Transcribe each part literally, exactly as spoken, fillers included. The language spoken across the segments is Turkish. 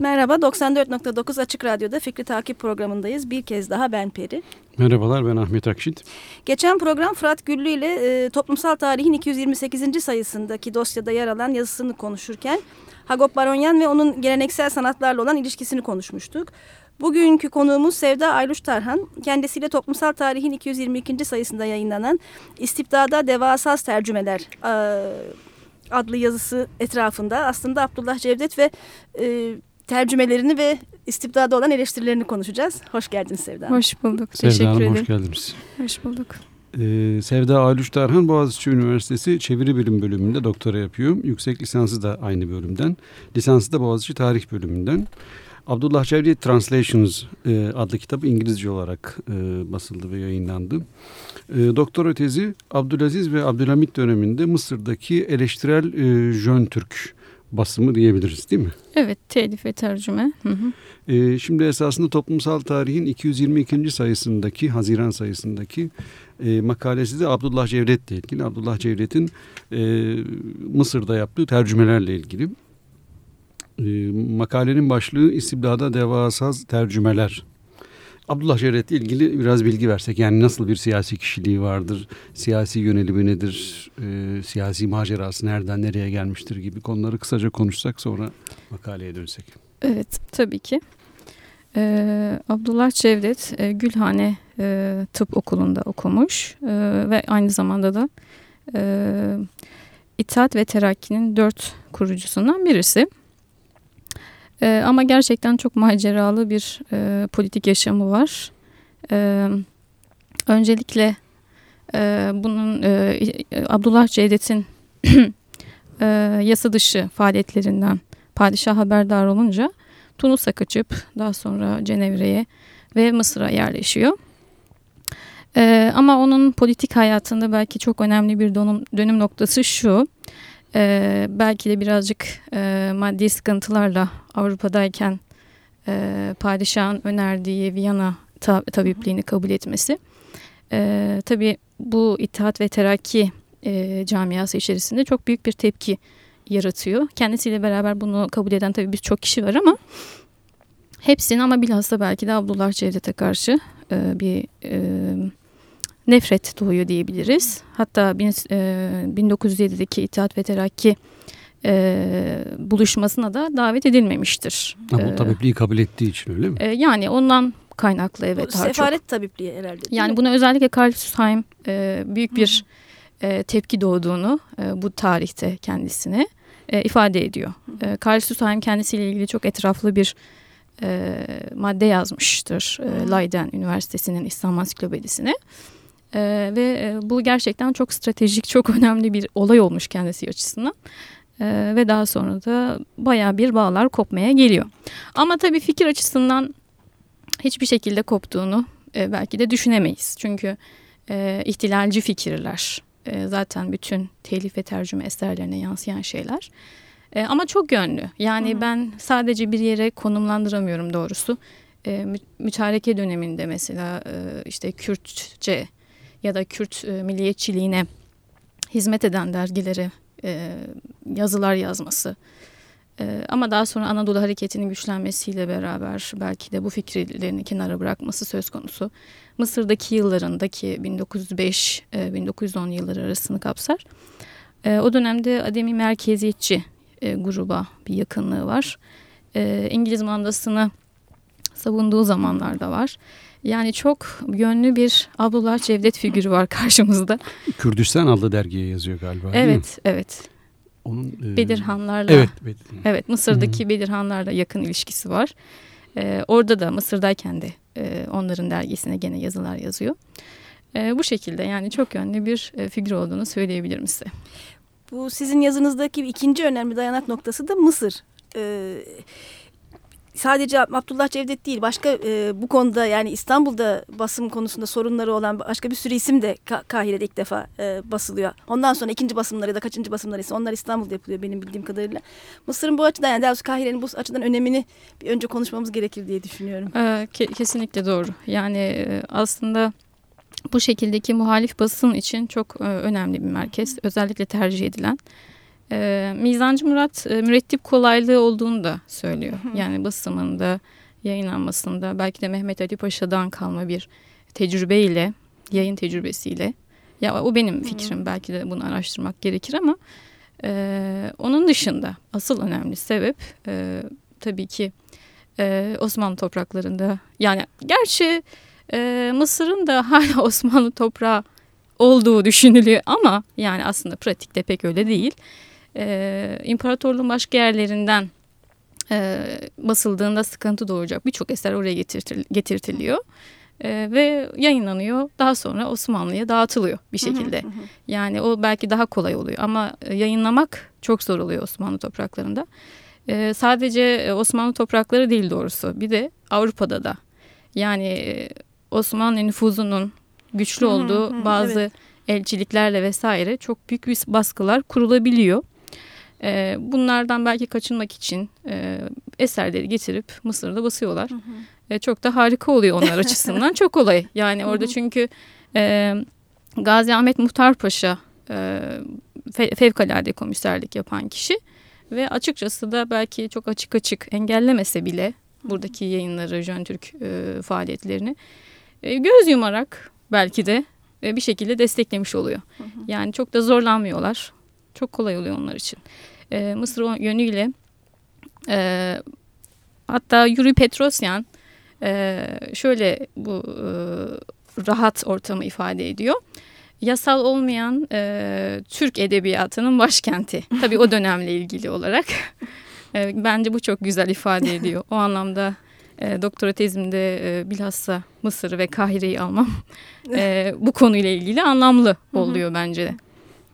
Merhaba, doksan dört nokta dokuz Açık Radyo'da Fikri Takip programındayız. Bir kez daha ben Peri. Merhabalar, ben Ahmet Akşit. Geçen program Fırat Güllü ile e, Toplumsal Tarihin iki yüz yirmi sekizinci sayısındaki dosyada yer alan yazısını konuşurken Hagop Baronyan ve onun geleneksel sanatlarla olan ilişkisini konuşmuştuk. Bugünkü konuğumuz Sevda Ayluş Tarhan. Kendisiyle Toplumsal Tarihin iki yüz yirmi ikinci sayısında yayınlanan İstibdada Devasaz Tercümeler e, adlı yazısı etrafında aslında Abdullah Cevdet ve e, tercümelerini ve istibdada olan eleştirilerini konuşacağız. Hoş geldiniz Sevda Hanım. Hoş bulduk. Sevda Teşekkür Hanım, ederim. hoş geldiniz. Hoş bulduk. Ee, Sevda Ayluş Tarhan Boğaziçi Üniversitesi Çeviri Bilim Bölümünde doktora yapıyor. Yüksek lisansı da aynı bölümden. Lisansı da Boğaziçi Tarih Bölümünden. Abdullah Cevdet Translations e, adlı kitap İngilizce olarak e, basıldı ve yayınlandı. E, doktora tezi Abdülaziz ve Abdülhamit döneminde Mısır'daki eleştirel e, Jön Türk basımı diyebiliriz, değil mi? Evet, telif ve tercüme. Hı hı. Ee, şimdi esasında Toplumsal Tarihin iki yüz yirmi ikinci sayısındaki, Haziran sayısındaki e, makalesi de Abdullah Cevdet'le ilgili. Abdullah Cevdet'in e, Mısır'da yaptığı tercümelerle ilgili. E, makalenin başlığı İstibdada Devasaz Tercümeler. Abdullah Cevdet'le ilgili biraz bilgi versek, yani nasıl bir siyasi kişiliği vardır, siyasi yönelimi nedir, e, siyasi macerası nereden nereye gelmiştir gibi konuları kısaca konuşsak, sonra makaleye dönsek. Evet, tabii ki. Ee, Abdullah Cevdet e, Gülhane e, Tıp Okulu'nda okumuş e, ve aynı zamanda da e, İttihat ve Terakki'nin dört kurucusundan birisi. E, ama gerçekten çok maceralı bir e, politik yaşamı var. E, öncelikle e, bunun e, Abdullah Cevdet'in e, yasa dışı faaliyetlerinden padişah haberdar olunca Tunus'a kaçıp daha sonra Cenevre'ye ve Mısır'a yerleşiyor. E, ama onun politik hayatında belki çok önemli bir dönüm, dönüm noktası şu. Ee, belki de birazcık e, maddi sıkıntılarla Avrupa'dayken e, padişahın önerdiği Viyana ta- tabipliğini kabul etmesi. E, tabii bu İttihat ve Terakki e, camiası içerisinde çok büyük bir tepki yaratıyor. Kendisiyle beraber bunu kabul eden tabii birçok kişi var ama hepsinin, ama bilhassa belki de Abdullah Cevdet'e karşı e, bir e, nefret doğuyor diyebiliriz. Hatta bin dokuz yüz yedideki İttihat ve Terakki e, buluşmasına da davet edilmemiştir. Ama o tabipliği kabul ettiği için, öyle mi? E, yani ondan kaynaklı, evet. Sefaret çok. tabipliği herhalde. Yani buna özellikle Karl Süsheim e, büyük bir e, tepki doğduğunu e, bu tarihte kendisine e, ifade ediyor. E, Karl Süsheim kendisiyle ilgili çok etraflı bir e, madde yazmıştır. E, Leiden Üniversitesi'nin İslam Ansiklopedisine. Ee, ve e, bu gerçekten çok stratejik, çok önemli bir olay olmuş kendisi açısından. Ee, ve daha sonra da bayağı bir bağlar kopmaya geliyor. Ama tabii fikir açısından hiçbir şekilde koptuğunu e, belki de düşünemeyiz. Çünkü e, ihtilalci fikirler e, zaten bütün telif ve tercüme eserlerine yansıyan şeyler. E, ama çok yönlü. Yani Hı. ben sadece bir yere konumlandıramıyorum doğrusu. E, mü- mütareke döneminde mesela e, işte Kürtçe ya da Kürt e, milliyetçiliğine hizmet eden dergilere e, yazılar yazması. E, ama daha sonra Anadolu Hareketi'nin güçlenmesiyle beraber belki de bu fikirlerini kenara bırakması söz konusu. Mısır'daki yıllarındaki bin dokuz yüz beş - bin dokuz yüz on yılları arasını kapsar. E, o dönemde Ademi merkeziyetçi e, gruba bir yakınlığı var. E, İngiliz mandasını savunduğu zamanlarda var. Yani çok yönlü bir Abdullah Cevdet figürü var karşımızda. Kürdistan adlı dergiye yazıyor galiba. Evet, evet. Onun e... Bedirhanlarla. Evet, Bedir. Evet, Mısır'daki Hı-hı. Bedirhanlarla yakın ilişkisi var. Ee, orada da Mısır'dayken de e, onların dergisine gene yazılar yazıyor. E, bu şekilde yani çok yönlü bir e, figür olduğunu söyleyebilirim size. Bu sizin yazınızdaki ikinci önemli dayanak noktası da Mısır. Ee, Sadece Abdullah Cevdet değil, başka e, bu konuda, yani İstanbul'da basım konusunda sorunları olan başka bir sürü isim de Ka- Kahire'de ilk defa e, basılıyor. Ondan sonra ikinci basımları ya da kaçıncı basımları ise onlar İstanbul'da yapılıyor benim bildiğim kadarıyla. Mısır'ın bu açıdan, yani daha doğrusu Kahire'nin bu açıdan önemini bir önce konuşmamız gerekir diye düşünüyorum. Ee, ke- kesinlikle doğru. Yani e, aslında bu şekildeki muhalif basın için çok e, önemli bir merkez. Özellikle tercih edilen. E, Mizancı Murat e, mürettip kolaylığı olduğunu da söylüyor. Yani basımında, yayınlanmasında belki de Mehmet Ali Paşa'dan kalma bir tecrübeyle, yayın tecrübesiyle. Ya o benim fikrim, belki de bunu araştırmak gerekir ama e, onun dışında asıl önemli sebep e, tabii ki e, Osmanlı topraklarında, yani gerçi e, Mısır'ın da hala Osmanlı toprağı olduğu düşünülüyor ama yani aslında pratikte pek öyle değil. E, imparatorluğun başka yerlerinden e, basıldığında sıkıntı doğuracak birçok eser oraya getirtil, getirtiliyor. Ee, ve yayınlanıyor. Daha sonra Osmanlı'ya dağıtılıyor bir şekilde. Yani o belki daha kolay oluyor ama yayınlamak çok zor oluyor Osmanlı topraklarında. Ee, sadece Osmanlı toprakları değil doğrusu. Bir de Avrupa'da da. Yani Osmanlı nüfuzunun güçlü olduğu bazı evet. elçiliklerle vesaire çok büyük bir baskılar kurulabiliyor. Ee, bunlardan belki kaçınmak için e, eserleri getirip Mısır'da basıyorlar. Hı hı. E, çok da harika oluyor onlar açısından. Çok kolay. Yani orada çünkü e, Gazi Ahmet Muhtar Paşa e, fe, fevkalade komiserlik yapan kişi ve açıkçası da belki çok açık açık engellemese bile buradaki yayınları, Jön Türk e, faaliyetlerini e, göz yumarak belki de e, bir şekilde desteklemiş oluyor. Hı hı. Yani çok da zorlanmıyorlar. Çok kolay oluyor onlar için. E, Mısır o yönüyle e, hatta Yuri Petrosyan e, şöyle bu e, rahat ortamı ifade ediyor. Yasal olmayan e, Türk edebiyatının başkenti. Tabii o dönemle ilgili olarak. e, bence bu çok güzel ifade ediyor. O anlamda e, doktora tezimde e, bilhassa Mısır ve Kahire'yi almam e, bu konuyla ilgili anlamlı oluyor bence de.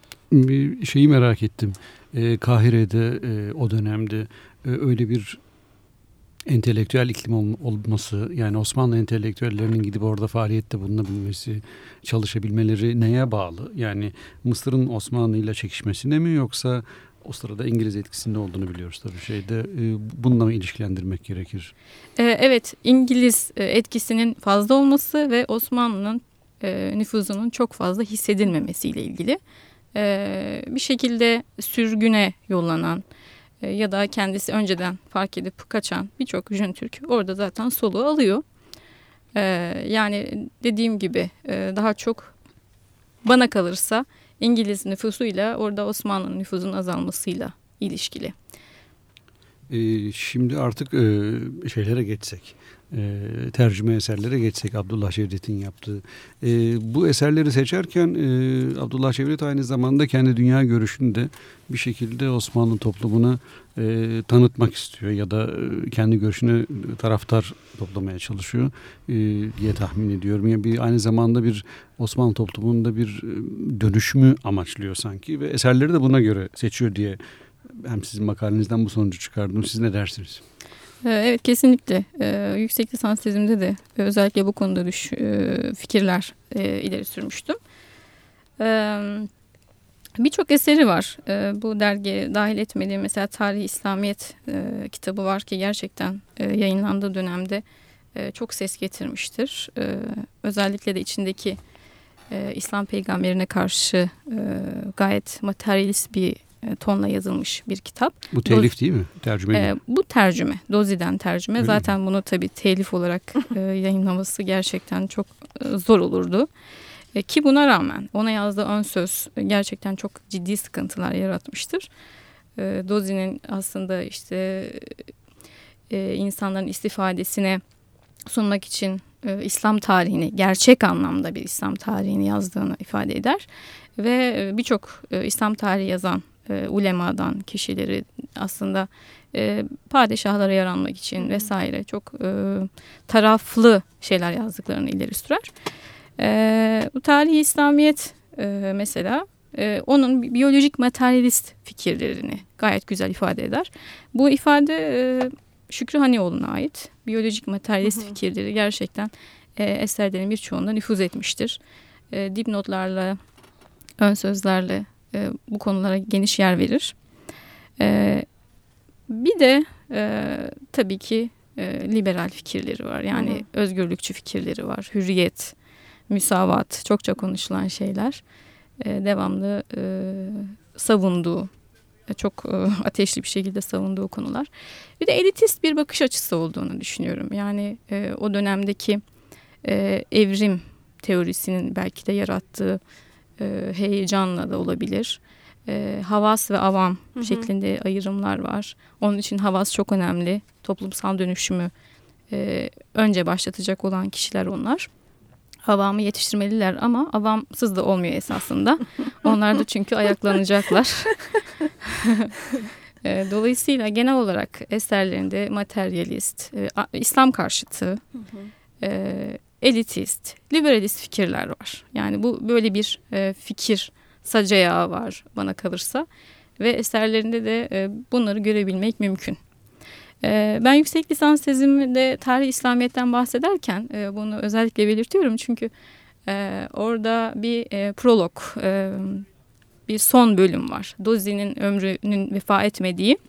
Bir şeyi merak ettim. Ee, Kahire'de e, o dönemde e, öyle bir entelektüel iklim ol, olması, yani Osmanlı entelektüellerinin gidip orada faaliyette bulunabilmesi, çalışabilmeleri neye bağlı? Yani Mısır'ın Osmanlı ile çekişmesine mi, yoksa o sırada İngiliz etkisinde olduğunu biliyoruz tabii şeyde. E, bununla mı ilişkilendirmek gerekir? E, evet, İngiliz etkisinin fazla olması ve Osmanlı'nın e, nüfuzunun çok fazla hissedilmemesiyle ilgili. Ee, bir şekilde sürgüne yollanan e, ya da kendisi önceden fark edip kaçan birçok Jön Türk orada zaten soluğu alıyor. Ee, yani dediğim gibi e, daha çok bana kalırsa İngiliz nüfusuyla orada Osmanlı nüfusunun azalmasıyla ilişkili. Ee, şimdi artık e, şeylere geçsek. E, tercüme eserlere geçsek, Abdullah Cevdet'in yaptığı. E, bu eserleri seçerken e, Abdullah Cevdet aynı zamanda kendi dünya görüşünü de bir şekilde Osmanlı toplumuna e, tanıtmak istiyor ya da e, kendi görüşüne taraftar toplamaya çalışıyor e, diye tahmin ediyorum. Yani bir aynı zamanda bir Osmanlı toplumunda bir e, dönüşümü amaçlıyor sanki ve eserleri de buna göre seçiyor diye hem sizin makalenizden bu sonucu çıkardım. Siz ne dersiniz? Evet, kesinlikle. Ee, yüksek lisans tezimde de özellikle bu konuda düş, e, fikirler e, ileri sürmüştüm. Ee, Birçok eseri var. Ee, bu dergiye dahil etmediğim mesela Tarih-i İslamiyet e, kitabı var ki gerçekten e, yayınlandığı dönemde e, çok ses getirmiştir. E, özellikle de içindeki e, İslam peygamberine karşı e, gayet materyalist bir tonla yazılmış bir kitap. Bu telif Doz, değil mi? Tercüme e, bu tercüme. Dozi'den tercüme. Öyle Zaten mi? Bunu tabii telif olarak e, yayınlaması gerçekten çok e, zor olurdu. E, ki buna rağmen ona yazdığı ön söz gerçekten çok ciddi sıkıntılar yaratmıştır. E, Dozi'nin aslında işte e, insanların istifadesine sunmak için e, İslam tarihini, gerçek anlamda bir İslam tarihini yazdığını ifade eder. Ve e, birçok e, İslam tarihi yazan E, ulemadan kişileri aslında e, padişahlara yaranmak için vesaire çok e, taraflı şeyler yazdıklarını ileri sürer. E, bu Tarih-i İslamiyet e, mesela e, onun biyolojik materyalist fikirlerini gayet güzel ifade eder. Bu ifade e, Şükrü Hanioğlu'na ait. Biyolojik materyalist hı hı. fikirleri gerçekten e, eserlerin birçoğunda nüfuz etmiştir. E, dipnotlarla, ön sözlerle E, bu konulara geniş yer verir. E, bir de e, tabii ki e, liberal fikirleri var. Yani hı hı. özgürlükçü fikirleri var. Hürriyet, müsavat, çokça konuşulan şeyler. E, devamlı e, savunduğu E, çok e, ateşli bir şekilde savunduğu konular. Bir de elitist bir bakış açısı olduğunu düşünüyorum. Yani e, o dönemdeki e, evrim teorisinin belki de yarattığı e, heyecanla da olabilir. E, havas ve avam hı hı. şeklinde ayrımlar var. Onun için havas çok önemli. Toplumsal dönüşümü e, önce başlatacak olan kişiler onlar. Avamı yetiştirmeliler ama avamsız da olmuyor esasında. Onlar da çünkü ayaklanacaklar. e, dolayısıyla genel olarak eserlerinde materyalist, e, İslam karşıtı, e, elitist, liberalist fikirler var. Yani bu böyle bir e, fikir sacayağı var bana kalırsa ve eserlerinde de e, bunları görebilmek mümkün. E, ben yüksek lisans tezimde tarih İslamiyet'ten bahsederken e, bunu özellikle belirtiyorum çünkü e, orada bir e, prolog, e, bir son bölüm var. Dozi'nin ömrünün vefa etmediği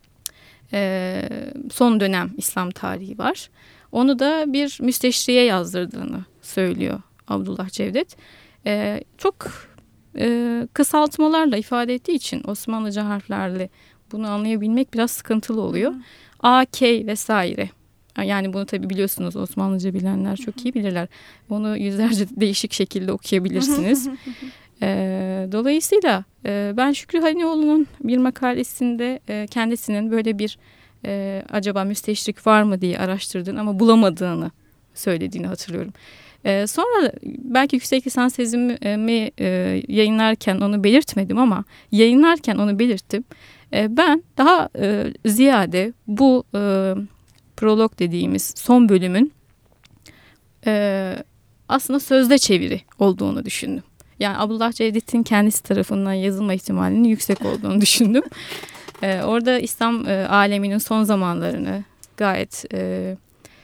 e, son dönem İslam tarihi var. Onu da bir müsteşriye yazdırdığını söylüyor Abdullah Cevdet. E, çok e, kısaltmalarla ifade ettiği için Osmanlıca harflerle bunu anlayabilmek biraz sıkıntılı oluyor. Hmm. A, K vesaire. Yani bunu tabii biliyorsunuz, Osmanlıca bilenler çok iyi bilirler. Onu yüzlerce değişik şekilde okuyabilirsiniz. e, dolayısıyla e, ben Şükrü Halilioğlu'nun bir makalesinde e, kendisinin böyle bir e, acaba müsteşrik var mı diye araştırdığını ama bulamadığını söylediğini hatırlıyorum. E, sonra belki yüksek lisans tezimi e, yayınlarken onu belirtmedim ama yayınlarken onu belirttim. E, ben daha e, ziyade bu e, prolog dediğimiz son bölümün e, aslında sözde çeviri olduğunu düşündüm. Yani Abdullah Cevdet'in kendisi tarafından yazılma ihtimalinin yüksek olduğunu düşündüm. E, orada İslam e, aleminin son zamanlarını gayet e,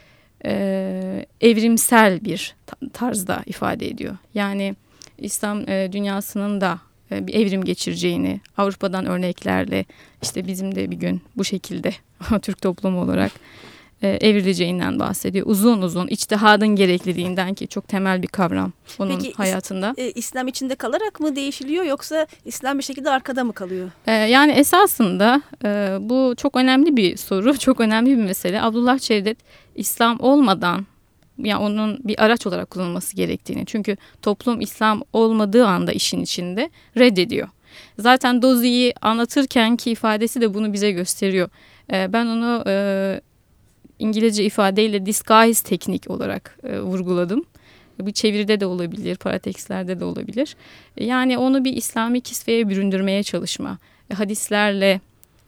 e, evrimsel bir tarzda ifade ediyor. Yani İslam e, dünyasının da e, bir evrim geçireceğini, Avrupa'dan örneklerle işte bizim de bir gün bu şekilde Türk toplumu olarak e, evrileceğinden bahsediyor. Uzun uzun içtihadın gerekliliğinden ki çok temel bir kavram onun Peki, hayatında. Peki İslam içinde kalarak mı değişiliyor yoksa İslam bir şekilde arkada mı kalıyor? E, yani esasında e, bu çok önemli bir soru, çok önemli bir mesele. Abdullah Cevdet İslam olmadan, yani onun bir araç olarak kullanılması gerektiğini, çünkü toplum İslam olmadığı anda işin içinde reddediyor. Zaten Dozi'yi anlatırken ki ifadesi de bunu bize gösteriyor. E, ben onu e, İngilizce ifadeyle disguise teknik olarak e, vurguladım. Bu çeviride de olabilir, paratekslerde de olabilir. Yani onu bir İslami kisveye büründürmeye çalışma. E, hadislerle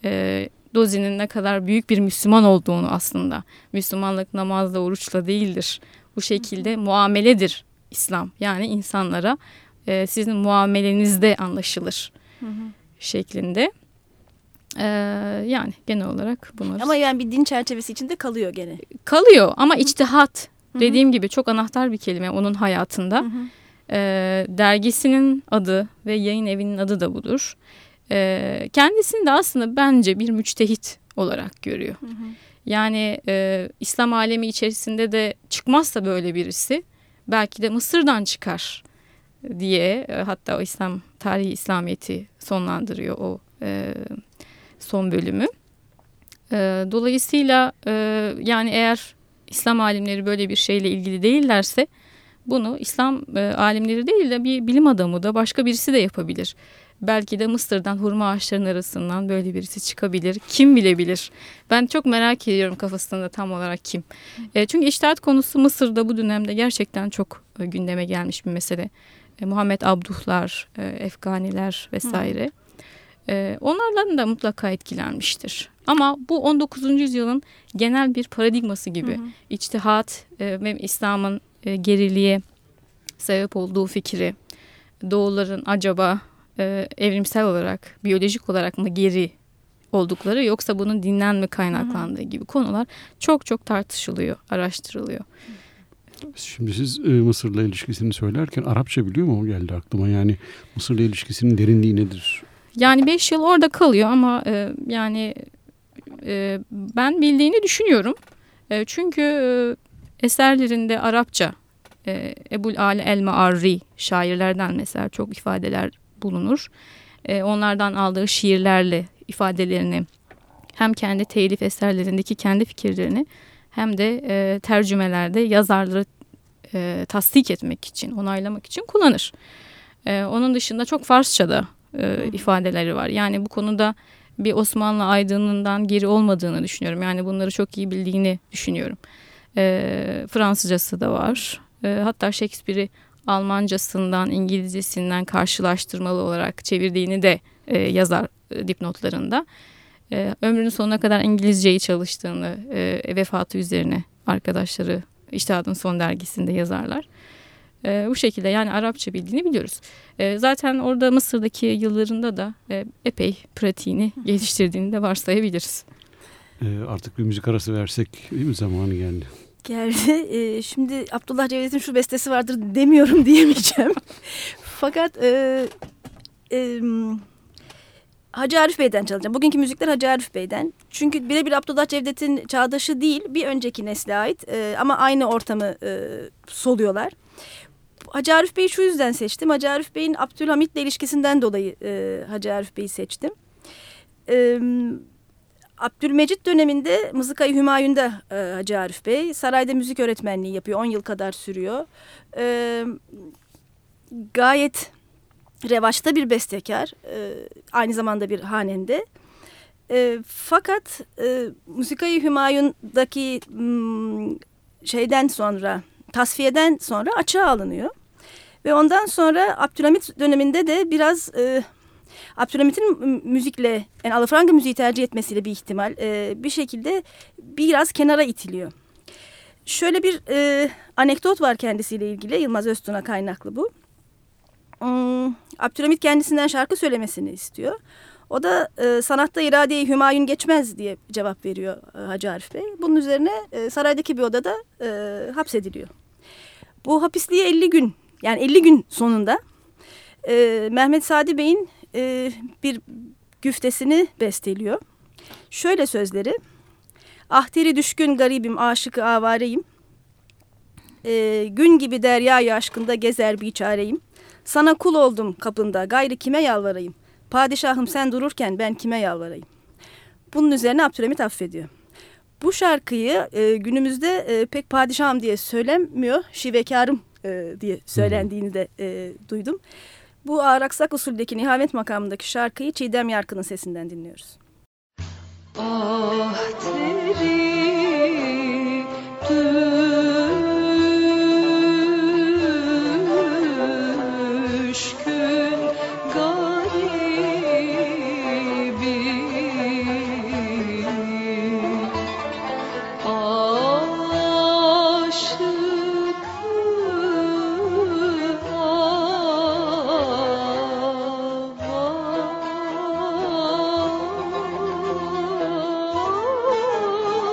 e, Dozi'nin ne kadar büyük bir Müslüman olduğunu, aslında Müslümanlık namazla, oruçla değildir. Bu şekilde muameledir İslam. Yani insanlara e, sizin muamelenizde anlaşılır hı hı. şeklinde. Ee, yani genel olarak bunlar. Ama yani bir din çerçevesi içinde kalıyor gene. Kalıyor ama içtihat hı-hı. dediğim gibi çok anahtar bir kelime onun hayatında. Ee, dergisinin adı ve yayın evinin adı da budur. Ee, kendisini de aslında bence bir müçtehit olarak görüyor. Hı hı. Yani e, İslam alemi içerisinde de çıkmazsa böyle birisi belki de Mısır'dan çıkar diye e, hatta o İslam tarihi İslamiyet'i sonlandırıyor o e, son bölümü. E, dolayısıyla e, yani eğer İslam alimleri böyle bir şeyle ilgili değillerse bunu İslam e, alimleri değil de bir bilim adamı da başka birisi de yapabilir. Belki de Mısır'dan hurma ağaçlarının arasından böyle birisi çıkabilir. Kim bilebilir? Ben çok merak ediyorum kafasında tam olarak kim. E, çünkü içtihat konusu Mısır'da bu dönemde gerçekten çok e, gündeme gelmiş bir mesele. E, Muhammed Abduhlar, e, Efganiler vesaire. E, onlardan da mutlaka etkilenmiştir. Ama bu on dokuzuncu yüzyılın genel bir paradigması gibi. Hı hı. İçtihat e, ve İslam'ın e, geriliğe sebep olduğu fikri, doğuların acaba e, evrimsel olarak, biyolojik olarak mı geri oldukları yoksa bunun dinden mi kaynaklandığı gibi konular çok çok tartışılıyor, araştırılıyor. Şimdi siz e, Mısır'la ilişkisini söylerken Arapça biliyor mu? O geldi aklıma. Yani Mısır'la ilişkisinin derinliği nedir? Yani beş yıl orada kalıyor ama e, yani e, ben bildiğini düşünüyorum. E, çünkü e, eserlerinde Arapça, e, Ebul Ali el-Ma'arri şairlerden mesela çok ifadeler bulunur. E, onlardan aldığı şiirlerle ifadelerini, hem kendi telif eserlerindeki kendi fikirlerini hem de e, tercümelerde yazarları e, tasdik etmek için, onaylamak için kullanır. E, onun dışında çok Farsça'da e, ifadeleri var. Yani bu konuda bir Osmanlı aydınından geri olmadığını düşünüyorum. Yani bunları çok iyi bildiğini düşünüyorum. E, Fransızcası da var. E, hatta Shakespeare'i Almancasından, İngilizcesinden karşılaştırmalı olarak çevirdiğini de e, yazar e, dipnotlarında. E, ömrünün sonuna kadar İngilizceyi çalıştığını, e, vefatı üzerine arkadaşları İçtihat'ın Son dergisinde yazarlar. E, bu şekilde yani Arapça bildiğini biliyoruz. E, zaten orada Mısır'daki yıllarında da e, epey pratiğini geliştirdiğini de varsayabiliriz. E, artık bir müzik arası versek değil mi, zamanı geldi? Geldi. E, şimdi Abdullah Cevdet'in şu bestesi vardır demiyorum diyemeyeceğim. Fakat e, e, Hacı Arif Bey'den çalacağım. Bugünkü müzikler Hacı Arif Bey'den. Çünkü birebir Abdullah Cevdet'in çağdaşı değil, bir önceki nesle ait e, ama aynı ortamı e, soluyorlar. Hacı Arif Bey'i şu yüzden seçtim. Hacı Arif Bey'in Abdülhamit'le ilişkisinden dolayı e, Hacı Arif Bey'i seçtim. E, Abdülmecit döneminde Mızıka-i Hümayun'da e, Hacı Arif Bey sarayda müzik öğretmenliği yapıyor. on yıl kadar sürüyor. E, gayet revaçta bir bestekar. E, aynı zamanda bir hanende. E, fakat e, Mızıka-i Hümayun'daki m, şeyden sonra, tasfiyeden sonra açığa alınıyor. Ve ondan sonra Abdülhamit döneminde de biraz e, Abdülhamit'in müzikle, yani alafranga müziği tercih etmesiyle bir ihtimal e, bir şekilde biraz kenara itiliyor. Şöyle bir e, anekdot var kendisiyle ilgili, Yılmaz Öztun'a kaynaklı bu. Hmm, Abdülhamit kendisinden şarkı söylemesini istiyor. O da e, sanatta irade-i Hümayun geçmez diye cevap veriyor e, Hacı Arif Bey. Bunun üzerine e, saraydaki bir odada e, hapsediliyor. Bu hapisliğe elli gün, yani elli gün sonunda e, Mehmet Sadi Bey'in e, bir güftesini besteliyor. Şöyle sözleri: ahteri düşkün garibim, aşıkı avareyim. E, gün gibi deryayı aşkında gezer biçareyim. Sana kul oldum kapında, gayrı kime yalvarayım? Padişahım sen dururken ben kime yalvarayım? Bunun üzerine Abdülhamit affediyor. Bu şarkıyı e, günümüzde e, pek padişahım diye söylenmiyor, şivekarım e, diye söylendiğini de e, duydum. Bu ağır aksak usuldeki nihavet makamındaki şarkıyı Çiğdem Yarkın'ın sesinden dinliyoruz. Ah teri düşkün garibim, aşıkı avareyim.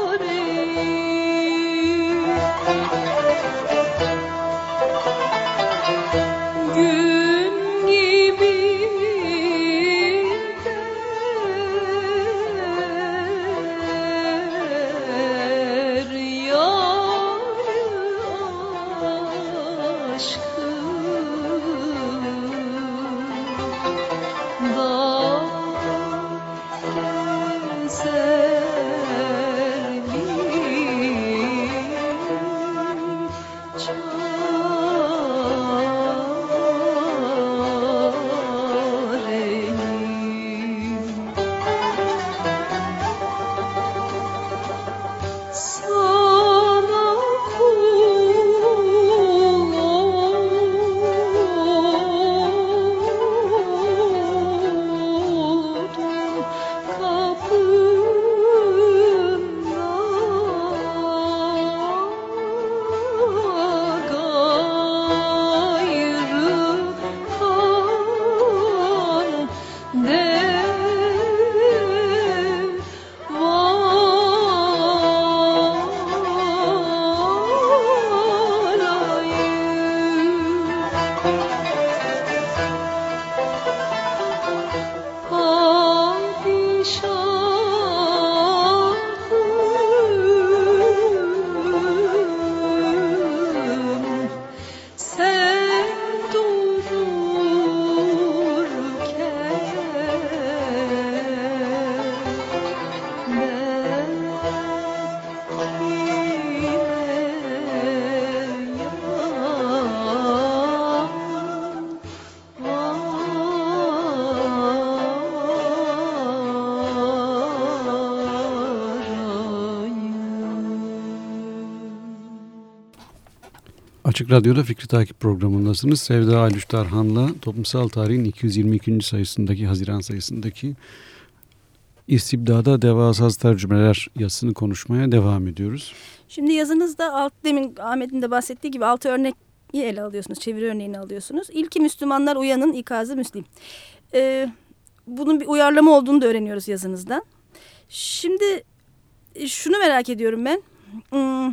Açık Radyo'da Fikri Takip programındasınız. Sevda Alüş Tarhan'la Toplumsal Tarihin iki yüz yirmi ikinci sayısındaki, Haziran sayısındaki İstibdada Devasaz Tercümeler yazısını konuşmaya devam ediyoruz. Şimdi yazınızda alt, demin Ahmet'in de bahsettiği gibi altı örneği ele alıyorsunuz. Çeviri örneğini alıyorsunuz. İlki Müslümanlar uyanın, ikazı Müslim. Ee, bunun bir uyarlama olduğunu da öğreniyoruz yazınızdan. Şimdi şunu merak ediyorum ben. Hmm,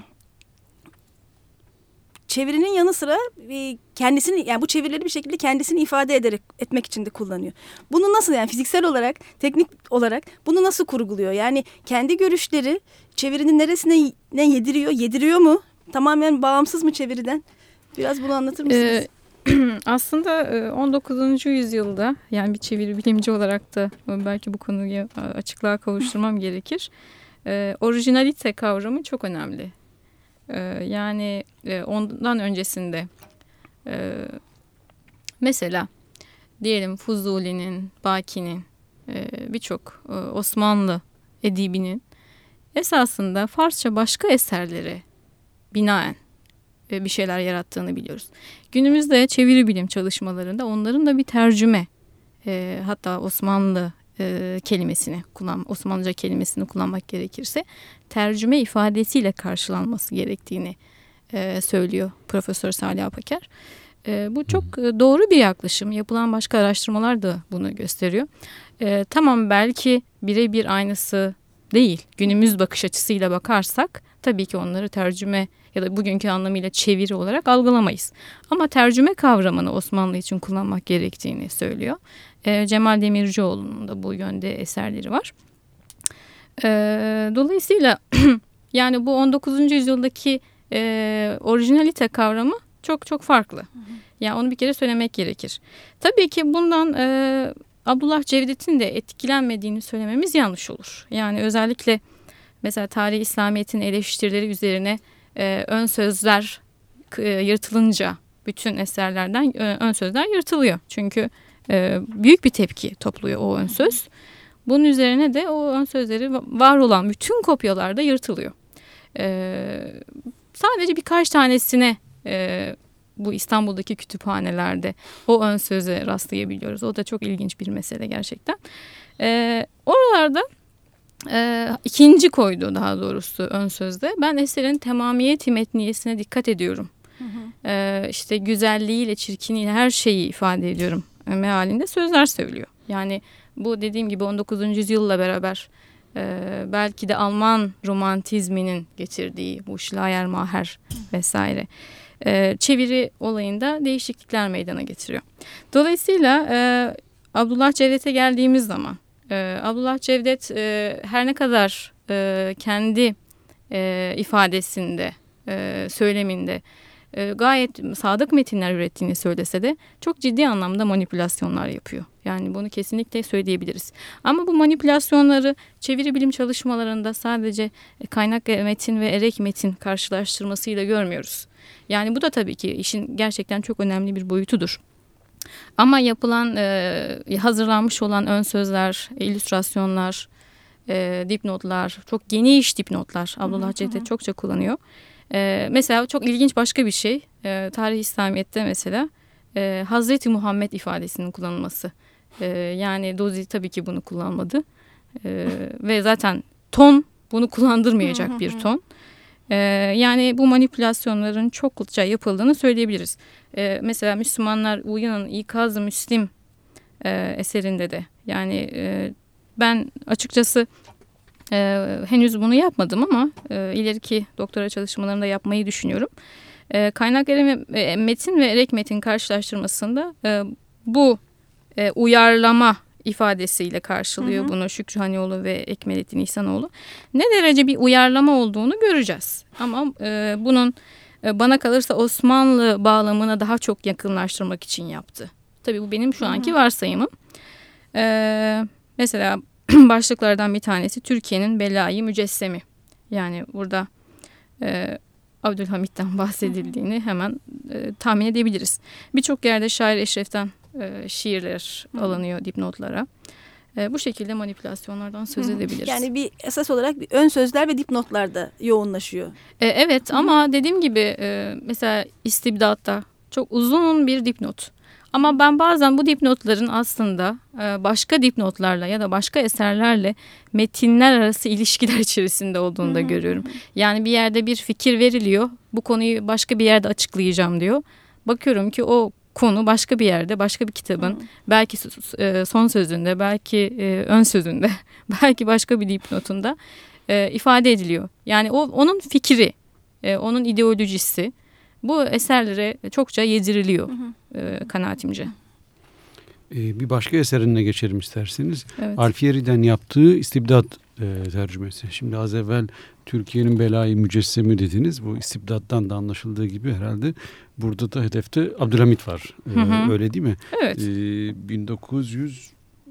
çevirinin yanı sıra kendisini, yani bu çevirileri bir şekilde kendisini ifade ederek etmek için de kullanıyor. Bunu nasıl, yani fiziksel olarak, teknik olarak bunu nasıl kurguluyor? Yani kendi görüşleri çevirinin neresine ne yediriyor? Yediriyor mu? Tamamen bağımsız mı çeviriden? Biraz bunu anlatır mısınız? Ee, aslında on dokuzuncu yüzyılda, yani bir çeviri bilimci olarak da belki bu konuyu açıklığa kavuşturmam gerekir. Ee, orijinalite kavramı çok önemli. Ee, yani e, ondan öncesinde e, mesela diyelim Fuzuli'nin, Baki'nin, e, birçok e, Osmanlı edibinin esasında Farsça başka eserlere binaen bir şeyler yarattığını biliyoruz. Günümüzde çeviri bilim çalışmalarında onların da bir tercüme, e, hatta Osmanlı e, kelimesini kullan, Osmanlıca kelimesini kullanmak gerekirse tercüme ifadesiyle karşılanması gerektiğini e, söylüyor Profesör Salih Apaker. E, bu çok e, doğru bir yaklaşım. Yapılan başka araştırmalar da bunu gösteriyor. E, tamam, belki birebir aynısı değil. Günümüz bakış açısıyla bakarsak tabii ki onları tercüme ya da bugünkü anlamıyla çeviri olarak algılamayız. Ama tercüme kavramını Osmanlı için kullanmak gerektiğini söylüyor. E, Cemal Demircioğlu'nun da bu yönde eserleri var. E, dolayısıyla yani bu on dokuzuncu yüzyıldaki e, orijinalite kavramı çok çok farklı. Hı hı. Yani onu bir kere söylemek gerekir. Tabii ki bundan e, Abdullah Cevdet'in de etkilenmediğini söylememiz yanlış olur. Yani özellikle mesela Tarih-i İslamiyet'in eleştirileri üzerine e, ön sözler e, yırtılınca bütün eserlerden e, ön sözler yırtılıyor. Çünkü e, büyük bir tepki topluyor o ön söz. Bunun üzerine de o ön sözleri var olan bütün kopyalarda yırtılıyor. E, sadece birkaç tanesine e, bu İstanbul'daki kütüphanelerde o ön söze rastlayabiliyoruz. O da çok ilginç bir mesele gerçekten. E, oralarda e, ikinci koydu daha doğrusu ön sözde. Ben eserin temamiyet-i metniyesine dikkat ediyorum. Hı hı. E, işte güzelliğiyle, çirkinliğiyle her şeyi ifade ediyorum e, mealinde sözler söylüyor. Yani bu dediğim gibi on dokuzuncu yüzyılla beraber e, belki de Alman romantizminin getirdiği bu Schleiermacher vesaire e, çeviri olayında değişiklikler meydana getiriyor. Dolayısıyla e, Abdullah Cevdet'e geldiğimiz zaman e, Abdullah Cevdet e, her ne kadar e, kendi e, ifadesinde, e, söyleminde e, gayet sadık metinler ürettiğini söylese de çok ciddi anlamda manipülasyonlar yapıyor. Yani bunu kesinlikle söyleyebiliriz. Ama bu manipülasyonları çeviri bilim çalışmalarında sadece kaynak metin ve erek metin karşılaştırmasıyla görmüyoruz. Yani bu da tabii ki işin gerçekten çok önemli bir boyutudur. Ama yapılan, e, hazırlanmış olan ön sözler, illüstrasyonlar, e, dipnotlar, çok geniş dipnotlar Abdullah Cevdet çokça kullanıyor. E, mesela çok ilginç başka bir şey, e, Tarih-i İslamiyet'te mesela e, Hazreti Muhammed ifadesinin kullanılması. E, yani Dozi tabii ki bunu kullanmadı e, ve zaten ton bunu kullandırmayacak bir ton. Ee, yani bu manipülasyonların çokça yapıldığını söyleyebiliriz. Ee, mesela Müslümanlar Uyanın, İkaz-ı Müslim e, eserinde de. Yani e, ben açıkçası e, henüz bunu yapmadım ama e, ileriki doktora çalışmalarımda yapmayı düşünüyorum. E, kaynak e, metin ve erek metin karşılaştırmasında e, bu e, uyarlama ifadesiyle karşılıyor, hı hı, bunu Şükrü Hanioğlu ve Ekmelettin İhsanoğlu. Ne derece bir uyarlama olduğunu göreceğiz. Ama e, bunun e, bana kalırsa Osmanlı bağlamına daha çok yakınlaştırmak için yaptı. Tabii bu benim şu anki, hı hı, varsayımım. E, mesela başlıklardan bir tanesi Türkiye'nin belayı mücessemi. Yani burada e, Abdülhamit'ten bahsedildiğini hemen e, tahmin edebiliriz. Birçok yerde Şair Eşref'ten e, şiirler, hı, alınıyor dipnotlara. E, bu şekilde manipülasyonlardan söz edebiliriz. Yani bir esas olarak bir ön sözler ve dipnotlarda yoğunlaşıyor. E, evet Hı-hı. ama dediğim gibi e, mesela istibdatta çok uzun bir dipnot. Ama ben bazen bu dipnotların aslında e, başka dipnotlarla ya da başka eserlerle metinler arası ilişkiler içerisinde olduğunu da görüyorum. Yani bir yerde bir fikir veriliyor. Bu konuyu başka bir yerde açıklayacağım diyor. Bakıyorum ki o konu başka bir yerde, başka bir kitabın hmm. belki son sözünde, belki ön sözünde, belki başka bir dipnotunda ifade ediliyor. Yani o onun fikri, onun ideolojisi bu eserlere çokça yediriliyor hmm. kanaatimce. Bir başka eserine geçelim isterseniz. Evet. Alfieri'den yaptığı İstibdat e, tercümesi. Şimdi az evvel Türkiye'nin belayı mücessemi dediniz. Bu istibdattan da anlaşıldığı gibi herhalde burada da hedefte Abdülhamit var. E, hı hı. Öyle değil mi? Evet. E, bin dokuz yüz